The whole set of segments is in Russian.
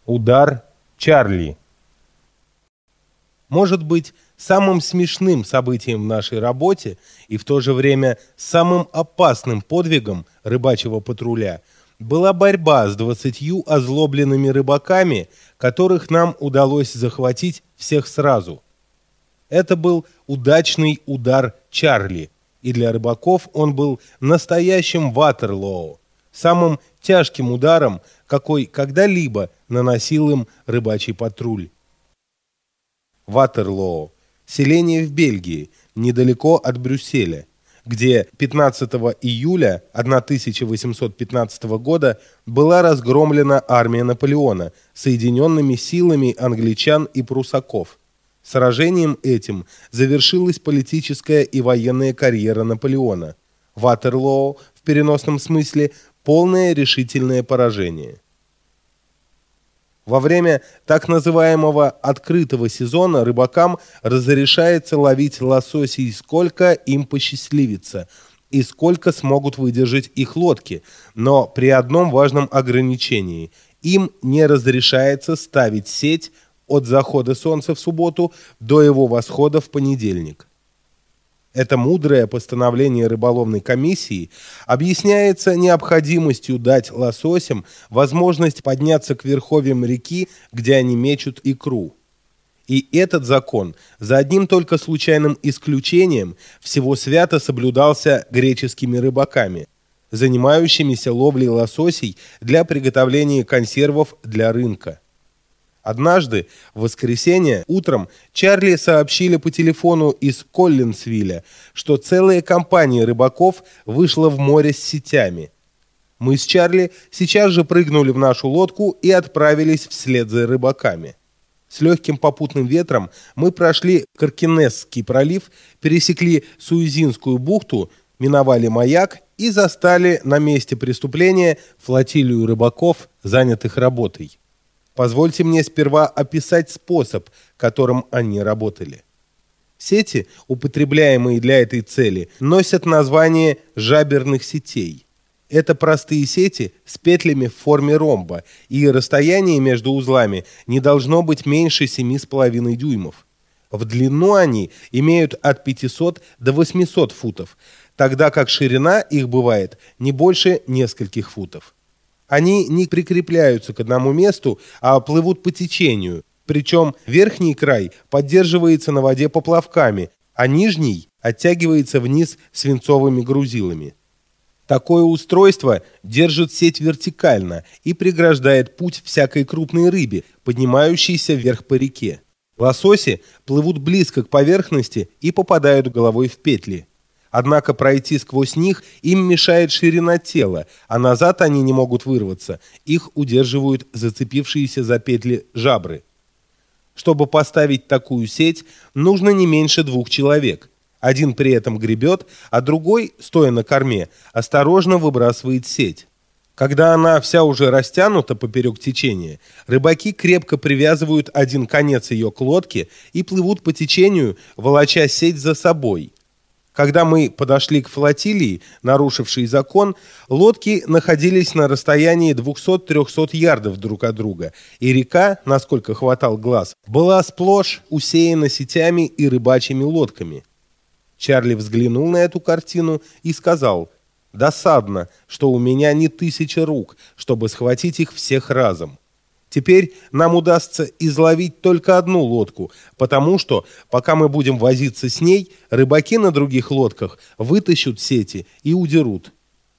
Удар Чарли. Может быть, самым смешным событием в нашей работе и в то же время самым опасным подвигом рыбачьего патруля была борьба с 20 озлобленными рыбаками, которых нам удалось захватить всех сразу. Это был удачный удар Чарли, и для рыбаков он был настоящим Ватерлоо, самым тяжким ударом, какой когда-либо наносил им рыбачий патруль. Ватерлоо – селение в Бельгии, недалеко от Брюсселя, где 15 июля 1815 года была разгромлена армия Наполеона соединенными силами англичан и прусаков. Сражением этим завершилась политическая и военная карьера Наполеона. Ватерлоо в переносном смысле полное решительное поражение. Во время так называемого открытого сезона рыбакам разрешается ловить лососей сколько им посчастливится и сколько смогут выдержать их лодки, но при одном важном ограничении – им не разрешается ставить сеть от захода солнца в субботу до его восхода в понедельник. Это мудрое постановление рыболовной комиссии объясняется необходимостью дать лососям возможность подняться к верховьям реки, где они мечут икру. И этот закон, за одним только случайным исключением, всего свято соблюдался греческими рыбаками, занимающимися ловлей лососей для приготовления консервов для рынка. Однажды, в воскресенье, утром Чарли сообщили по телефону из Коллинсвилля, что целая компания рыбаков вышла в море с сетями. Мы с Чарли сейчас же прыгнули в нашу лодку и отправились вслед за рыбаками. С легким попутным ветром мы прошли Каркинесский пролив, пересекли Суизинскую бухту, миновали маяк и застали на месте преступления флотилию рыбаков, занятых работой. Позвольте мне сперва описать способ, которым они работали. Сети, употребляемые для этой цели, носят название жаберных сетей. Это простые сети с петлями в форме ромба, и расстояние между узлами не должно быть меньше 7,5 дюймов. В длину они имеют от 500 до 800 футов, тогда как ширина их бывает не больше нескольких футов. Они не прикрепляются к одному месту, а плывут по течению, причем верхний край поддерживается на воде поплавками, а нижний оттягивается вниз свинцовыми грузилами. Такое устройство держит сеть вертикально и преграждает путь всякой крупной рыбе, поднимающейся вверх по реке. Лососи плывут близко к поверхности и попадают головой в петли. Однако пройти сквозь них им мешает ширина тела, а назад они не могут вырваться, их удерживают зацепившиеся за петли жабры. Чтобы поставить такую сеть, нужно не меньше 2 человек. Один при этом гребет, а другой, стоя на корме, осторожно выбрасывает сеть. Когда она вся уже растянута поперек течения, рыбаки крепко привязывают один конец ее к лодке и плывут по течению, волоча сеть за собой. Когда мы подошли к флотилии, нарушившей закон, лодки находились на расстоянии 200-300 ярдов друг от друга, и река, насколько хватал глаз, была сплошь усеяна сетями и рыбачьими лодками. Чарли взглянул на эту картину и сказал: «Досадно, что у меня не 1000 рук, чтобы схватить их всех разом. Теперь нам удастся изловить только одну лодку, потому что, пока мы будем возиться с ней, рыбаки на других лодках вытащат сети и удерут».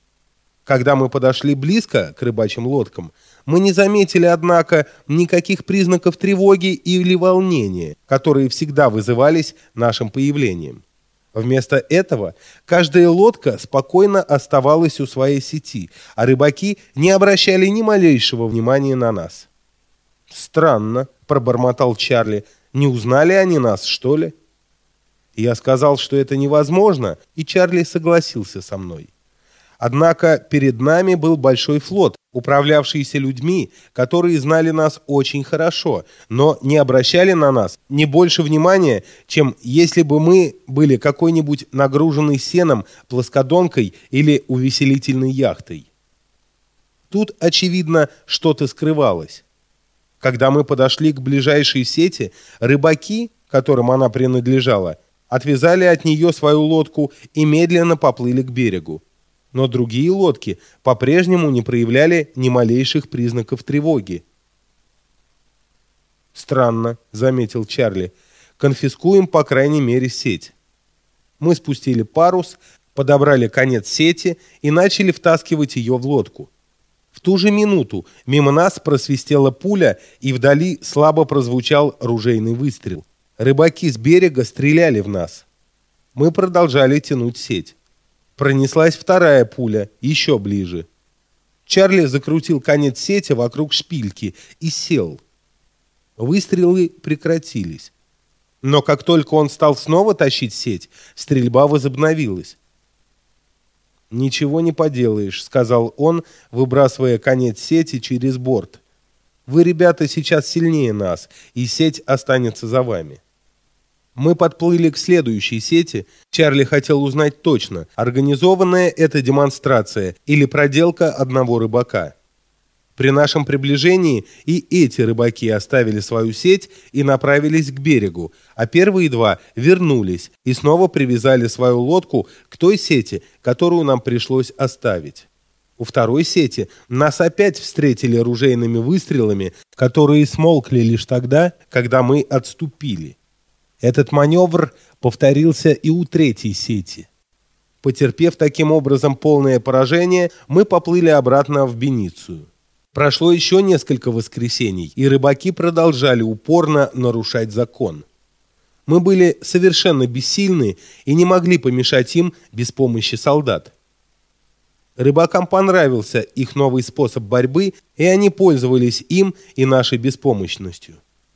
Когда мы подошли близко к рыбачьим лодкам, мы не заметили, однако, никаких признаков тревоги или волнения, которые всегда вызывались нашим появлением. Вместо этого каждая лодка спокойно оставалась у своей сети, а рыбаки не обращали ни малейшего внимания на нас. «Странно», — пробормотал Чарли, — «не узнали они нас, что ли?» Я сказал, что это невозможно, и Чарли согласился со мной. Однако перед нами был большой флот, управлявшийся людьми, которые знали нас очень хорошо, но не обращали на нас не больше внимания, чем если бы мы были какой-нибудь нагруженной сеном плоскодонкой или увеселительной яхтой. Тут, очевидно, что-то скрывалось. Когда мы подошли к ближайшей сети, рыбаки, которым она принадлежала, отвязали от нее свою лодку и медленно поплыли к берегу. Но другие лодки по-прежнему не проявляли ни малейших признаков тревоги. «Странно», — заметил Чарли. «Конфискуем, по крайней мере, сеть». Мы спустили парус, подобрали конец сети и начали втаскивать ее в лодку. В ту же минуту мимо нас просвистела пуля, и вдали слабо прозвучал ружейный выстрел. Рыбаки с берега стреляли в нас. Мы продолжали тянуть сеть. Пронеслась вторая пуля, еще ближе. Чарли закрутил конец сети вокруг шпильки и сел. Выстрелы прекратились. Но как только он стал снова тащить сеть, стрельба возобновилась. «Ничего не поделаешь», — сказал он, выбрасывая конец сети через борт. «Вы, ребята, сейчас сильнее нас, и сеть останется за вами». Мы подплыли к следующей сети. Чарли хотел узнать точно, организованная это демонстрация или проделка одного рыбака. При нашем приближении и эти рыбаки оставили свою сеть и направились к берегу, а первые два вернулись и снова привязали свою лодку к той сети, которую нам пришлось оставить. У второй сети нас опять встретили ружейными выстрелами, которые смолкли лишь тогда, когда мы отступили. Этот маневр повторился и у третьей сети. Потерпев таким образом полное поражение, мы поплыли обратно в Беницию. Прошло еще несколько воскресений, и рыбаки продолжали упорно нарушать закон. Мы были совершенно бессильны и не могли помешать им без помощи солдат. Рыбакам понравился их новый способ борьбы, и они пользовались им и нашей беспомощностью.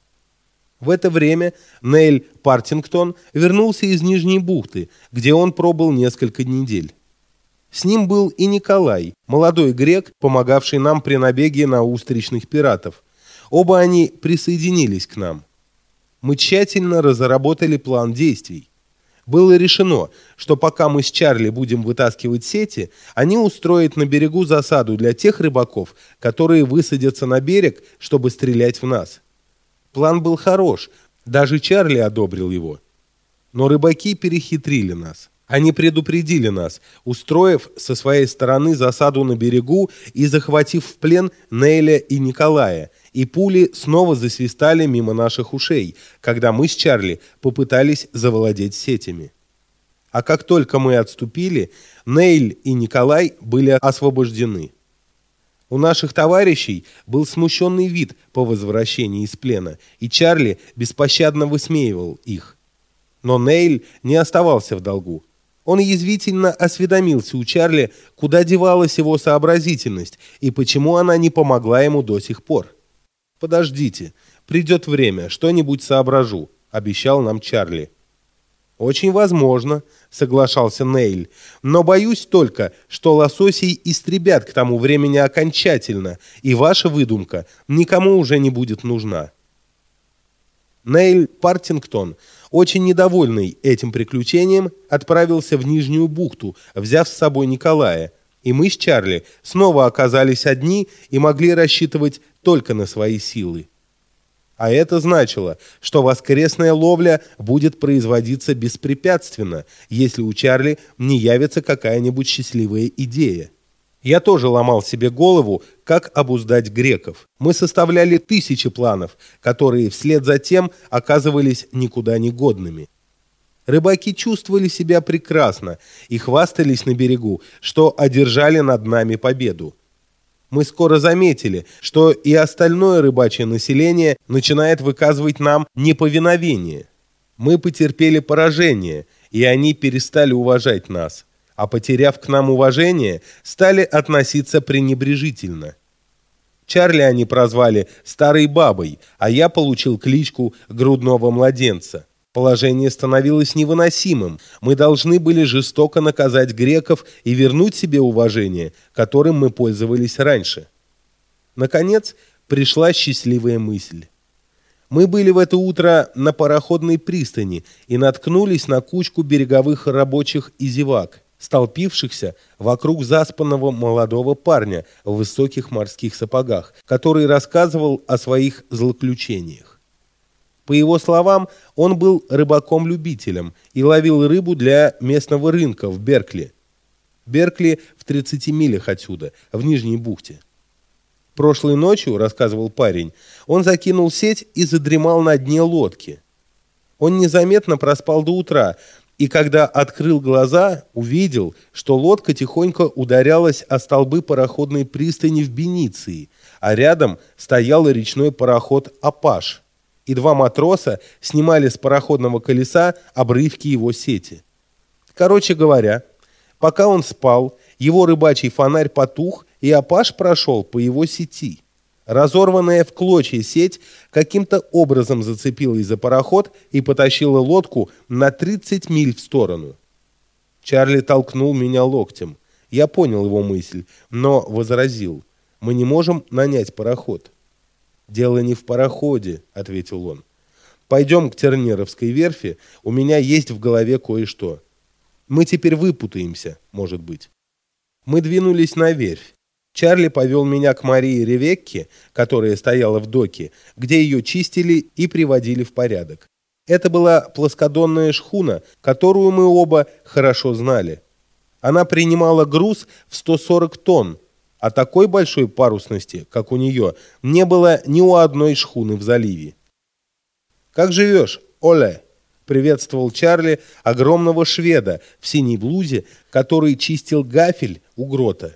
В это время Нейль Партингтон вернулся из Нижней бухты, где он пробыл несколько недель. С ним был и Николай, молодой грек, помогавший нам при набеге на устричных пиратов. Оба они присоединились к нам. Мы тщательно разработали план действий. Было решено, что пока мы с Чарли будем вытаскивать сети, они устроят на берегу засаду для тех рыбаков, которые высадятся на берег, чтобы стрелять в нас. План был хорош, даже Чарли одобрил его. Но рыбаки перехитрили нас. Они предупредили нас, устроив со своей стороны засаду на берегу и захватив в плен Нейля и Николая, и пули снова засвистали мимо наших ушей, когда мы с Чарли попытались завладеть сетями. А как только мы отступили, Нейль и Николай были освобождены. У наших товарищей был смущенный вид по возвращении из плена, и Чарли беспощадно высмеивал их. Но Нейль не оставался в долгу. Он язвительно осведомился у Чарли, куда девалась его сообразительность и почему она не помогла ему до сих пор. «Подождите, придет время, что-нибудь соображу», — обещал нам Чарли. «Очень возможно», — соглашался Нейль, «но боюсь только, что лососей истребят к тому времени окончательно, и ваша выдумка никому уже не будет нужна». Нейль Партингтон, очень недовольный этим приключением, отправился в Нижнюю бухту, взяв с собой Николая, и мы с Чарли снова оказались одни и могли рассчитывать только на свои силы. А это значило, что воскресная ловля будет производиться беспрепятственно, если у Чарли не явится какая-нибудь счастливая идея. Я тоже ломал себе голову, как обуздать греков. Мы составляли тысячи планов, которые вслед за тем оказывались никуда не годными. Рыбаки чувствовали себя прекрасно и хвастались на берегу, что одержали над нами победу. Мы скоро заметили, что и остальное рыбачье население начинает выказывать нам неповиновение. Мы потерпели поражение, и они перестали уважать нас, а потеряв к нам уважение, стали относиться пренебрежительно. Чарли они прозвали «старой бабой», а я получил кличку «грудного младенца». Положение становилось невыносимым. Мы должны были жестоко наказать греков и вернуть себе уважение, которым мы пользовались раньше. Наконец, пришла счастливая мысль. Мы были в это утро на пароходной пристани и наткнулись на кучку береговых рабочих и зевак. столпившихся вокруг заспанного молодого парня в высоких морских сапогах, который рассказывал о своих злоключениях. По его словам, он был рыбаком-любителем и ловил рыбу для местного рынка в Беркли. Беркли в 30 милях отсюда, в Нижней бухте. Прошлой ночью, рассказывал парень, он закинул сеть и задремал на дне лодки. Он незаметно проспал до утра, и когда открыл глаза, увидел, что лодка тихонько ударялась о столбы пароходной пристани в Бениции, а рядом стоял речной пароход «Апаш», и два матроса снимали с пароходного колеса обрывки его сети. Короче говоря, пока он спал, его рыбачий фонарь потух, и «Апаш» прошел по его сети. Разорванная в клочья сеть каким-то образом зацепилась за пароход и потащила лодку на 30 миль в сторону. Чарли толкнул меня локтем. Я понял его мысль, но возразил: «Мы не можем нанять пароход». «Дело не в пароходе», — ответил он. «Пойдем к Тернеровской верфи, у меня есть в голове кое-что. Мы теперь выпутаемся, может быть». Мы двинулись на верфь. Чарли повел меня к Марии Ревекке, которая стояла в доке, где ее чистили и приводили в порядок. Это была плоскодонная шхуна, которую мы оба хорошо знали. Она принимала груз в 140 тонн, а такой большой парусности, как у нее, не было ни у одной шхуны в заливе. «Как живешь, Оле?» — приветствовал Чарли огромного шведа в синей блузе, который чистил гафель у грота.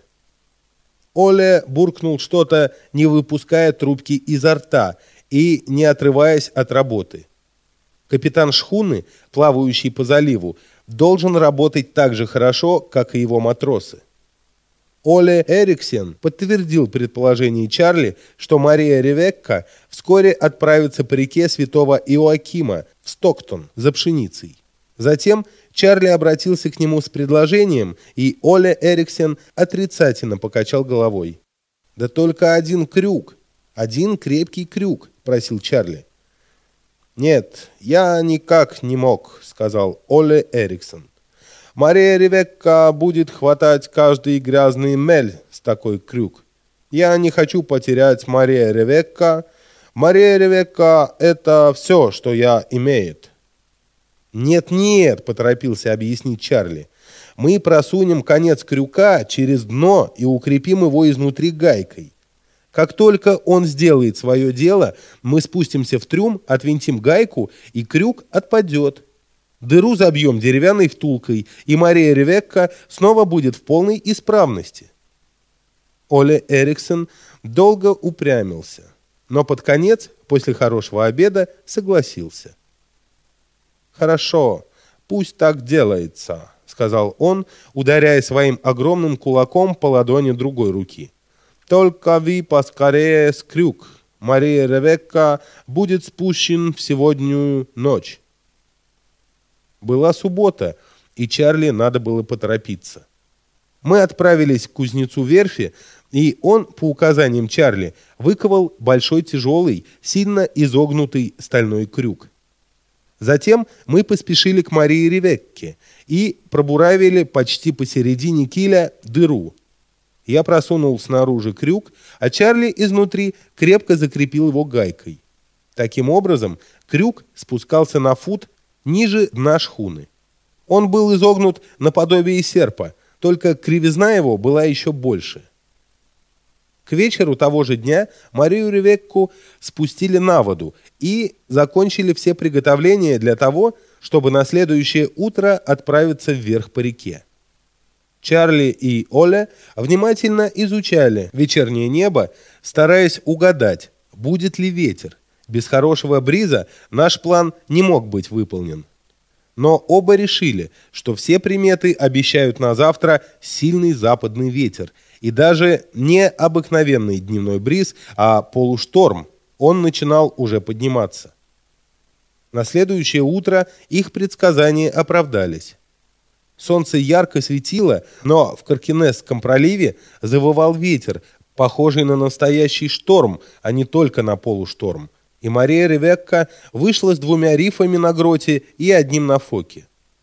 Оле буркнул что-то, не выпуская трубки изо рта и не отрываясь от работы. Капитан шхуны, плавающий по заливу, должен работать так же хорошо, как и его матросы. Оле Эриксен подтвердил предположение Чарли, что Мария Ревекка вскоре отправится по реке Святого Иоакима в Стоктон за пшеницей. Затем Чарли обратился к нему с предложением, и Оле Эриксен отрицательно покачал головой. «Да только один крюк, один крепкий крюк», — просил Чарли. «Нет, я никак не мог», — сказал Оле Эриксен. «Мария Ревекка будет хватать каждый грязный мель с такой крюк. Я не хочу потерять Мария Ревекка. Мария Ревекка — это все, что я имеет». «Нет-нет», — поторопился объяснить Чарли, — «мы просунем конец крюка через дно и укрепим его изнутри гайкой. Как только он сделает свое дело, мы спустимся в трюм, отвинтим гайку, и крюк отпадет. Дыру забьем деревянной втулкой, и Мария Ревекка снова будет в полной исправности». Оле Эриксен долго упрямился, но под конец, после хорошего обеда, согласился. «Хорошо, пусть так делается», — сказал он, ударяя своим огромным кулаком по ладони другой руки. «Только вы поскорее с крюк. Мария Ревекка будет спущен в сегодняшнюю ночь». Была суббота, и Чарли надо было поторопиться. Мы отправились к кузнецу верфи, и он, по указаниям Чарли, выковал большой тяжелый, сильно изогнутый стальной крюк. Затем мы поспешили к Марии Ревекке и пробуравили почти посередине киля дыру. Я просунул снаружи крюк, а Чарли изнутри крепко закрепил его гайкой. Таким образом, крюк спускался на фут ниже дна шхуны. Он был изогнут наподобие серпа, только кривизна его была еще больше. К вечеру того же дня Марию Ревекку спустили на воду и закончили все приготовления для того, чтобы на следующее утро отправиться вверх по реке. Чарли и Оле внимательно изучали вечернее небо, стараясь угадать, будет ли ветер. Без хорошего бриза наш план не мог быть выполнен. Но оба решили, что все приметы обещают на завтра сильный западный ветер, и даже не обыкновенный дневной бриз, а полушторм. Он начинал уже подниматься. На следующее утро их предсказания оправдались. Солнце ярко светило, но в Каркинесском проливе завывал ветер, похожий на настоящий шторм, а не только на полушторм. И Мария Ревекка вышла с 2 рифами на гроте и 1 на фоке. В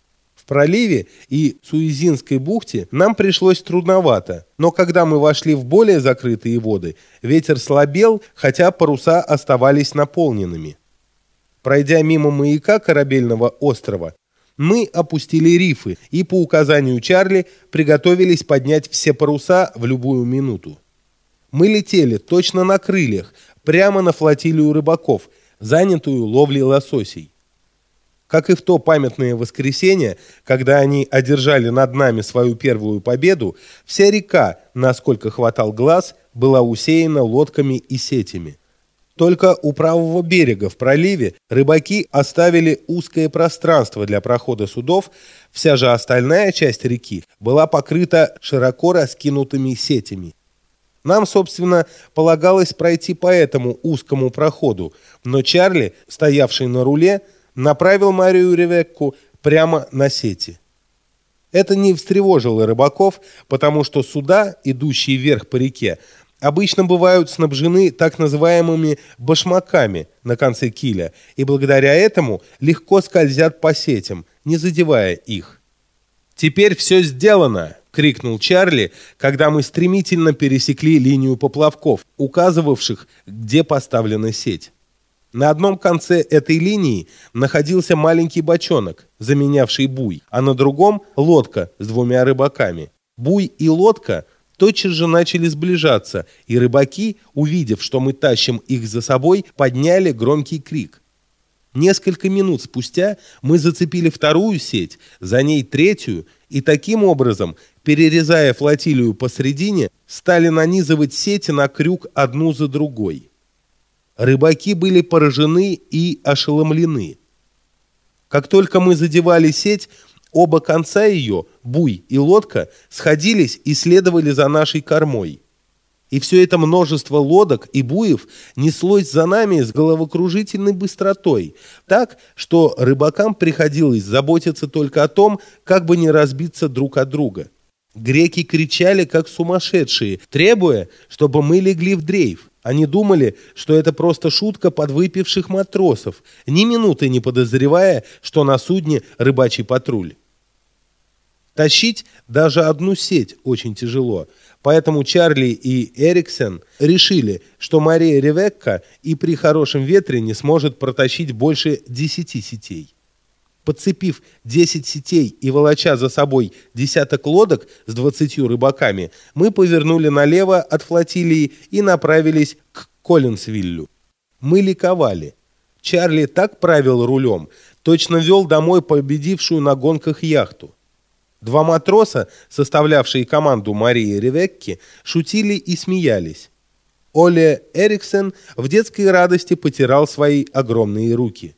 В проливе и Суизинской бухте нам пришлось трудновато, но когда мы вошли в более закрытые воды, ветер слабел, хотя паруса оставались наполненными. Пройдя мимо маяка корабельного острова, мы опустили рифы и по указанию Чарли приготовились поднять все паруса в любую минуту. Мы летели точно на крыльях, прямо на флотилию рыбаков, занятую ловлей лососей. Как и в то памятное воскресенье, когда они одержали над нами свою первую победу, вся река, насколько хватал глаз, была усеяна лодками и сетями. Только у правого берега в проливе рыбаки оставили узкое пространство для прохода судов, вся же остальная часть реки была покрыта широко раскинутыми сетями. Нам, собственно, полагалось пройти по этому узкому проходу, но Чарли, стоявший на руле, направил Марию Ревекку прямо на сети. Это не встревожило рыбаков, потому что суда, идущие вверх по реке, обычно бывают снабжены так называемыми башмаками на конце киля, и благодаря этому легко скользят по сетям, не задевая их. «Теперь все сделано!» — крикнул Чарли, когда мы стремительно пересекли линию поплавков, указывавших, где поставлена сеть. На одном конце этой линии находился маленький бочонок, заменявший буй, а на другом — лодка с двумя рыбаками. Буй и лодка тотчас же начали сближаться, и рыбаки, увидев, что мы тащим их за собой, подняли громкий крик. Несколько минут спустя мы зацепили вторую сеть, за ней третью, и таким образом, перерезая флотилию посредине, стали нанизывать сети на крюк одну за другой. Рыбаки были поражены и ошеломлены. Как только мы задевали сеть, оба конца ее, буй и лодка, сходились и следовали за нашей кормой. И все это множество лодок и буев неслось за нами с головокружительной быстротой, так, что рыбакам приходилось заботиться только о том, как бы не разбиться друг от друга. Греки кричали, как сумасшедшие, требуя, чтобы мы легли в дрейф. Они думали, что это просто шутка подвыпивших матросов, ни минуты не подозревая, что на судне рыбачий патруль. Тащить даже одну сеть очень тяжело, поэтому Чарли и Эриксон решили, что Мария Ревекка и при хорошем ветре не сможет протащить больше 10 сетей. Подцепив 10 сетей и волоча за собой десяток лодок с 20 рыбаками, мы повернули налево от флотилии и направились к Коллинсвиллю. Мы ликовали. Чарли так правил рулем, точно вел домой победившую на гонках яхту. Два матроса, составлявшие команду Марии Ревекки, шутили и смеялись. Оле Эриксон в детской радости потирал свои огромные руки.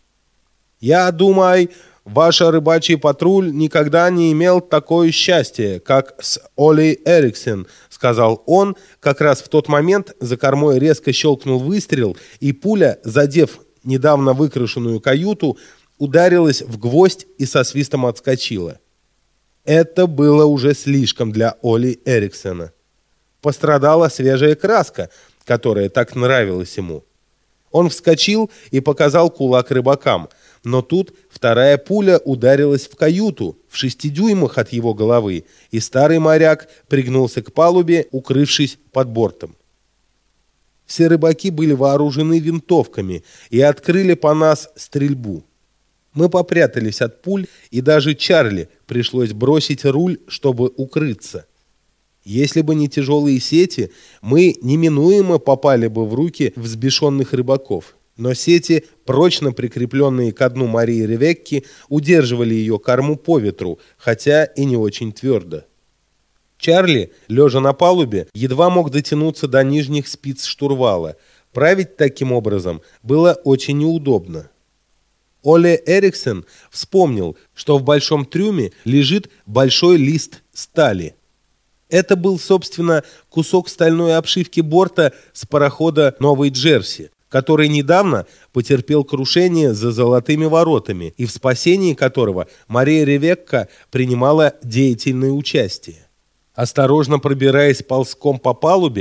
«Я думаю, ваш рыбачий патруль никогда не имел такое счастье, как с Олей Эриксон», — сказал он. Как раз в тот момент за кормой резко щелкнул выстрел, и пуля, задев недавно выкрашенную каюту, ударилась в гвоздь и со свистом отскочила. Это было уже слишком для Оли Эриксона. Пострадала свежая краска, которая так нравилась ему. Он вскочил и показал кулак рыбакам, но тут вторая пуля ударилась в каюту в 6 дюймах от его головы, и старый моряк пригнулся к палубе, укрывшись под бортом. Все рыбаки были вооружены винтовками и открыли по нас стрельбу. Мы попрятались от пуль, и даже Чарли пришлось бросить руль, чтобы укрыться. Если бы не тяжелые сети, мы неминуемо попали бы в руки взбешенных рыбаков. Но сети, прочно прикрепленные ко дну Марии Ревекки, удерживали ее корму по ветру, хотя и не очень твердо. Чарли, лежа на палубе, едва мог дотянуться до нижних спиц штурвала. Править таким образом было очень неудобно. Оле Эриксон вспомнил, что в большом трюме лежит большой лист стали. Это был, собственно, кусок стальной обшивки борта с парохода «Новый Джерси», который недавно потерпел крушение за Золотыми воротами и в спасении которого Мария Ревекка принимала деятельное участие. Осторожно пробираясь ползком по палубе,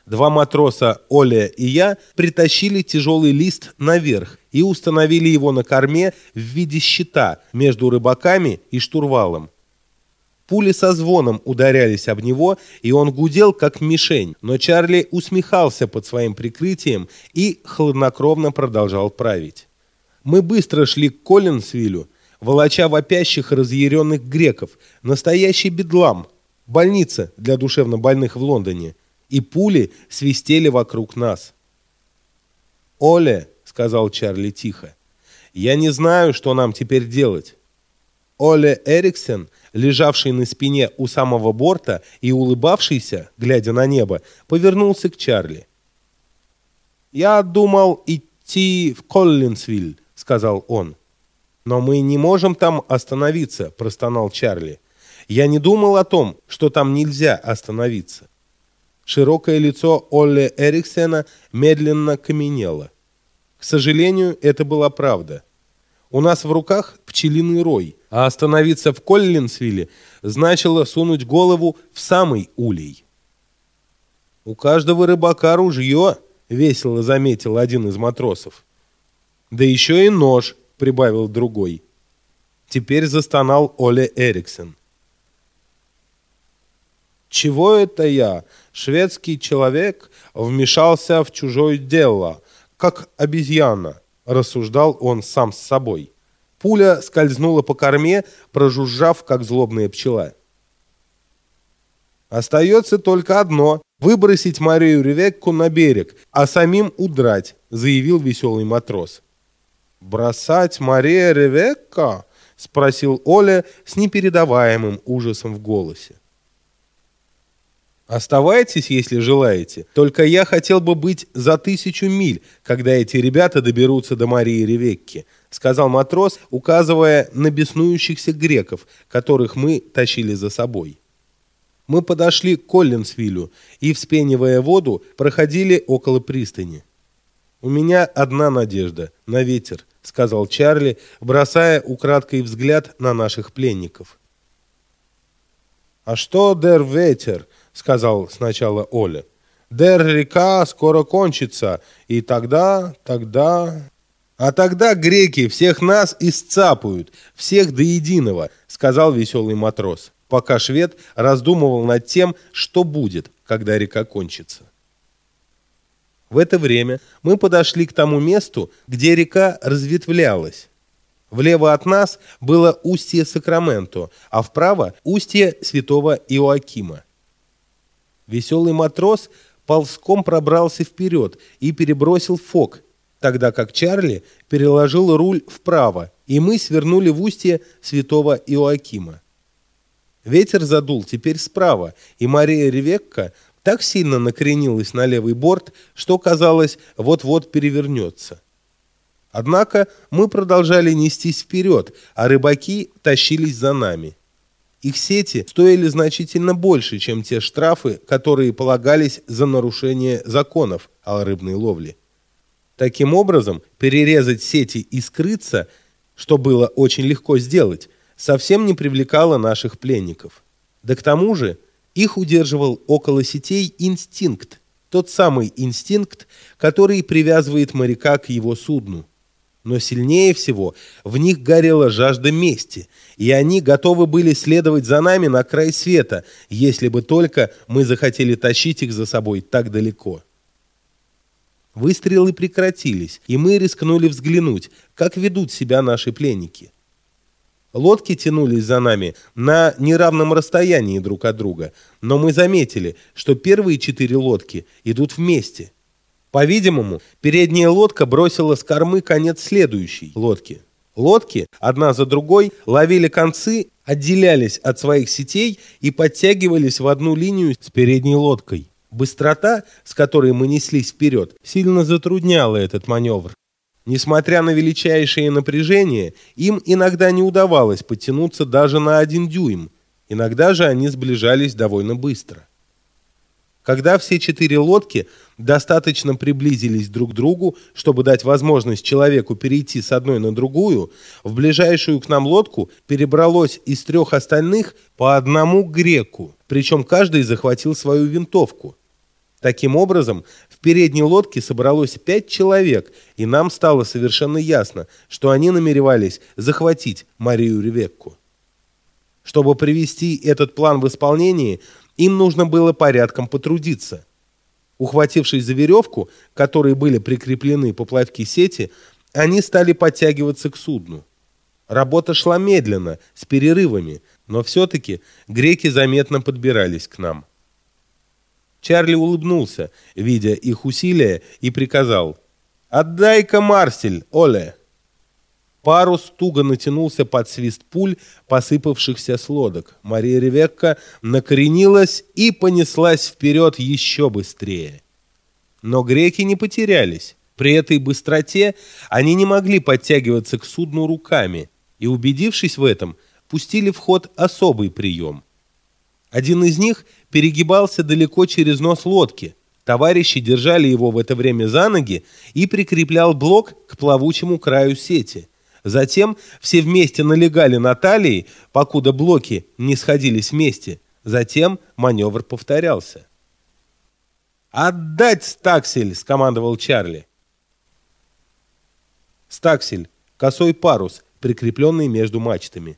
Два матроса, Оля и я, притащили тяжелый лист наверх и установили его на корме в виде щита между рыбаками и штурвалом. Пули со звоном ударялись об него, и он гудел, как мишень, но Чарли усмехался под своим прикрытием и хладнокровно продолжал править. Мы быстро шли к Коллинсвиллю, волоча вопящих разъяренных греков, настоящий бедлам, больница для душевнобольных в Лондоне, и пули свистели вокруг нас. «Оле», — сказал Чарли тихо, — «я не знаю, что нам теперь делать». Оле Эриксен, лежавший на спине у самого борта и улыбавшийся, глядя на небо, повернулся к Чарли. «Я думал идти в Коллинсвилл», — сказал он. «Но мы не можем там остановиться», — простонал Чарли. «Я не думал о том, что там нельзя остановиться». Широкое лицо Оле Эриксена медленно каменело. К сожалению, это была правда. У нас в руках пчелиный рой, а остановиться в Коллинсвилле значило сунуть голову в самый улей. «У каждого рыбака ружье», — весело заметил один из матросов. «Да еще и нож», — прибавил другой. Теперь застонал Оле Эриксен. «Чего это я, шведский человек, вмешался в чужое дело, как обезьяна?» — рассуждал он сам с собой. Пуля скользнула по корме, прожужжав, как злобная пчела. «Остается только одно — выбросить Марию Ревекку на берег, а самим удрать», — заявил веселый матрос. «Бросать Мария Ревекка?» — спросил Оля с непередаваемым ужасом в голосе. «Оставайтесь, если желаете. Только я хотел бы быть за 1000 миль, когда эти ребята доберутся до Марии Ревекки», — сказал матрос, указывая на беснующихся греков, которых мы тащили за собой. Мы подошли к Коллинсвиллю и, вспенивая воду, проходили около пристани. «У меня одна надежда — на ветер», — сказал Чарли, бросая украдкой взгляд на наших пленников. «А что дер ветер?» — сказал сначала Оля. «Дер река скоро кончится, и тогда... «А тогда греки всех нас исцапают, всех до единого», — сказал веселый матрос, пока швед раздумывал над тем, что будет, когда река кончится. В это время мы подошли к тому месту, где река разветвлялась. Влево от нас было устье Сакраменто, а вправо устье Святого Иоакима. Веселый матрос ползком пробрался вперед и перебросил фок, тогда как Чарли переложил руль вправо, и мы свернули в устье Святого Иоакима. Ветер задул теперь справа, и Мария Ревекка так сильно накренилась на левый борт, что, казалось, вот-вот перевернется. Однако мы продолжали нестись вперед, а рыбаки тащились за нами. Их сети стоили значительно больше, чем те штрафы, которые полагались за нарушение законов о рыбной ловле. Таким образом, перерезать сети и скрыться, что было очень легко сделать, совсем не привлекало наших пленников. Да к тому же их удерживал около сетей инстинкт, тот самый инстинкт, который привязывает моряка к его судну. Но сильнее всего в них горела жажда мести, и они готовы были следовать за нами на край света, если бы только мы захотели тащить их за собой так далеко. Выстрелы прекратились, и мы рискнули взглянуть, как ведут себя наши пленники. Лодки тянулись за нами на неравном расстоянии друг от друга, но мы заметили, что первые 4 лодки идут вместе. По-видимому, передняя лодка бросила с кормы конец следующей лодки. Лодки, одна за другой, ловили концы, отделялись от своих сетей и подтягивались в одну линию с передней лодкой. Быстрота, с которой мы неслись вперед, сильно затрудняла этот маневр. Несмотря на величайшее напряжение, им иногда не удавалось подтянуться даже на 1 дюйм, иногда же они сближались довольно быстро. Когда все 4 лодки достаточно приблизились друг к другу, чтобы дать возможность человеку перейти с одной на другую, в ближайшую к нам лодку перебралось из 3 остальных по 1 греку, причем каждый захватил свою винтовку. Таким образом, в передней лодке собралось 5 человек, и нам стало совершенно ясно, что они намеревались захватить Марию Ревекку. Чтобы привести этот план в исполнение, им нужно было порядком потрудиться. Ухватившись за веревку, к которой были прикреплены поплавки сети, они стали подтягиваться к судну. Работа шла медленно, с перерывами, но все-таки греки заметно подбирались к нам. Чарли улыбнулся, видя их усилия, и приказал: «Отдай-ка марсель, Оле!» Парус туго натянулся под свист пуль, посыпавшихся с лодок. Мария Ревекка накренилась и понеслась вперед еще быстрее. Но греки не потерялись. При этой быстроте они не могли подтягиваться к судну руками, и, убедившись в этом, пустили в ход особый прием. Один из них перегибался далеко через нос лодки. Товарищи держали его в это время за ноги и прикреплял блок к плавучему краю сети. Затем все вместе налегали на талии, покуда блоки не сходились вместе. Затем маневр повторялся. «Отдать стаксель!» — скомандовал Чарли. Стаксель — косой парус, прикрепленный между мачтами.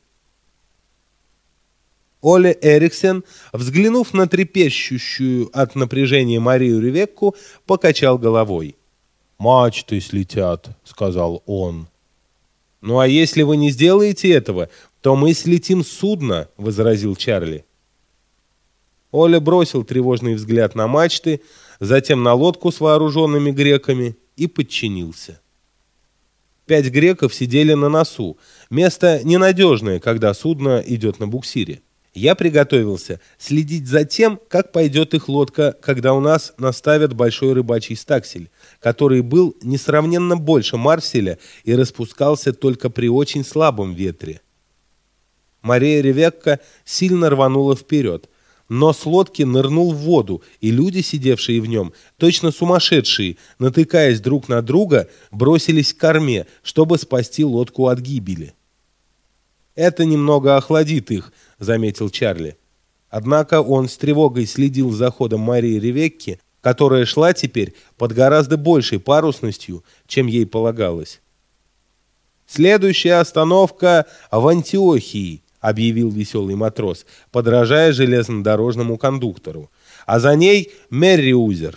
Оле Эриксен, взглянув на трепещущую от напряжения Марию Ревекку, покачал головой. «Мачты слетят», — сказал он. «Ну а если вы не сделаете этого, то мы слетим с судна», — возразил Чарли. Оля бросил тревожный взгляд на мачты, затем на лодку с вооруженными греками и подчинился. 5 греков сидели на носу. Место ненадежное, когда судно идет на буксире. Я приготовился следить за тем, как пойдет их лодка, когда у нас наставят большой рыбачий стаксель, который был несравненно больше марселя и распускался только при очень слабом ветре. Мария Ревекка сильно рванула вперед. Нос лодки нырнул в воду, и люди, сидевшие в нем, точно сумасшедшие, натыкаясь друг на друга, бросились к корме, чтобы спасти лодку от гибели. «Это немного охладит их», — заметил Чарли. Однако он с тревогой следил за ходом Марии Ревекки, которая шла теперь под гораздо большей парусностью, чем ей полагалось. «Следующая остановка в Антиохии», — объявил веселый матрос, подражая железнодорожному кондуктору. «А за ней Мерриузер».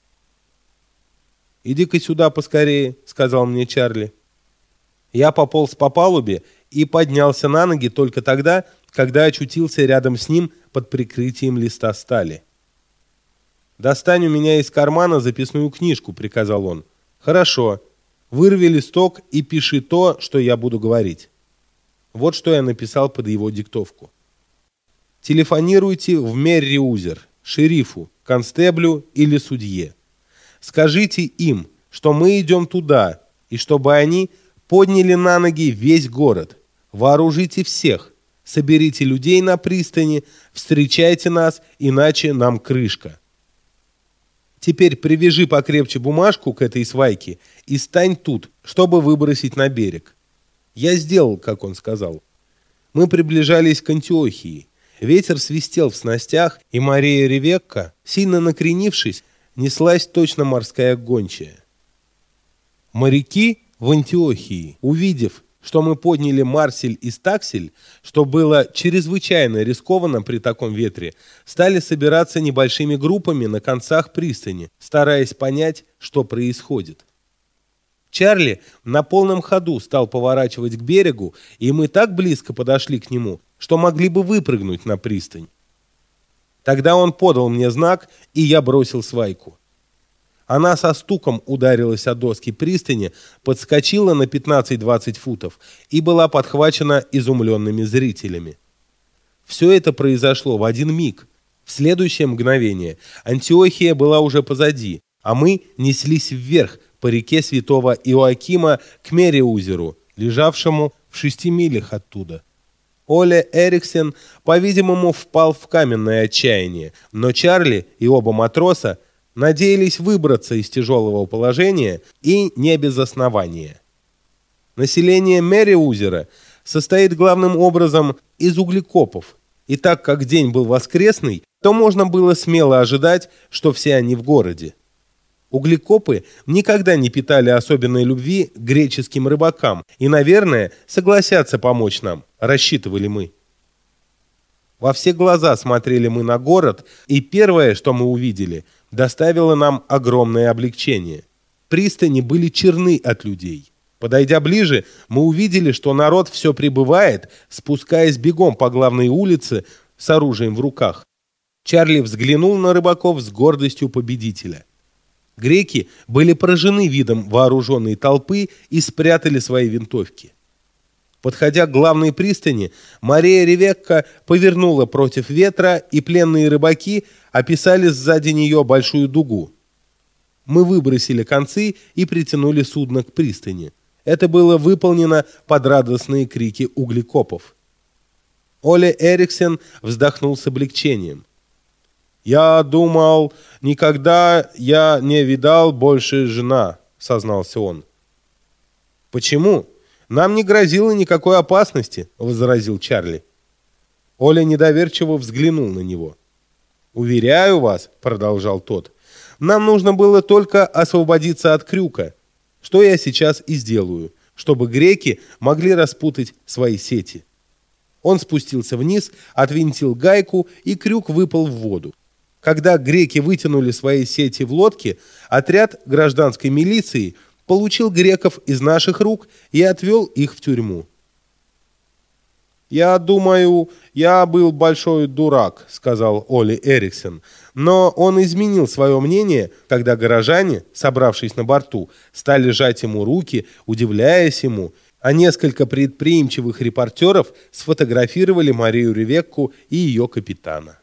«Иди-ка сюда поскорее», — сказал мне Чарли. Я пополз по палубе и поднялся на ноги только тогда, когда очутился рядом с ним под прикрытием листа стали. «Достань у меня из кармана записную книжку», — приказал он. «Хорошо. Вырви листок и пиши то, что я буду говорить». Вот что я написал под его диктовку. «Телефонируйте в Мерриузер, шерифу, констеблю или судье. Скажите им, что мы идем туда, и чтобы они подняли на ноги весь город. Вооружите всех, соберите людей на пристани, встречайте нас, иначе нам крышка. Теперь привяжи покрепче бумажку к этой свайке и стань тут, чтобы выбросить на берег». Я сделал, как он сказал. Мы приближались к Антиохии. Ветер свистел в снастях, и Мария Ревекка, сильно накренившись, неслась точно морская гончая. Моряки в Антиохии, увидев, что мы подняли марсель и стаксель, что было чрезвычайно рискованно при таком ветре, стали собираться небольшими группами на концах пристани, стараясь понять, что происходит. Чарли на полном ходу стал поворачивать к берегу, и мы так близко подошли к нему, что могли бы выпрыгнуть на пристань. Тогда он подал мне знак, и я бросил свайку. Она со стуком ударилась о доски пристани, подскочила на 15-20 футов и была подхвачена изумленными зрителями. Все это произошло в один миг. В следующее мгновение Антиохия была уже позади, а мы неслись вверх по реке Святого Иоакима к Мерриузеру, лежавшему в 6 милях оттуда. Оле Эриксен, по-видимому, впал в каменное отчаяние, но Чарли и оба матроса надеялись выбраться из тяжелого положения и не без основания. Население Мерриузера состоит главным образом из углекопов, и так как день был воскресный, то можно было смело ожидать, что все они в городе. Углекопы никогда не питали особенной любви к греческим рыбакам и, наверное, согласятся помочь нам, рассчитывали мы. Во все глаза смотрели мы на город, и первое, что мы увидели, доставило нам огромное облегчение. Пристани были черны от людей. Подойдя ближе, мы увидели, что народ все прибывает, спускаясь бегом по главной улице с оружием в руках. Чарли взглянул на рыбаков с гордостью победителя. Греки были поражены видом вооруженной толпы и спрятали свои винтовки. Подходя к главной пристани, Мария Ревекка повернула против ветра, и пленные рыбаки описали сзади нее большую дугу. Мы выбросили концы и притянули судно к пристани. Это было выполнено под радостные крики углекопов. Оле Эриксен вздохнул с облегчением. «Я думал, никогда я не видал больше жена», — сознался он. «Почему? Нам не грозило никакой опасности», — возразил Чарли. Оля недоверчиво взглянул на него. «Уверяю вас», — продолжал тот, — «нам нужно было только освободиться от крюка, что я сейчас и сделаю, чтобы греки могли распутать свои сети». Он спустился вниз, отвинтил гайку, и крюк выпал в воду. Когда греки вытянули свои сети в лодке, отряд гражданской милиции получил греков из наших рук и отвел их в тюрьму. «Я думаю, я был большой дурак», — сказал Оли Эриксен, но он изменил свое мнение, когда горожане, собравшись на борту, стали жать ему руки, удивляясь ему, а несколько предприимчивых репортеров сфотографировали Марию Ревекку и ее капитана.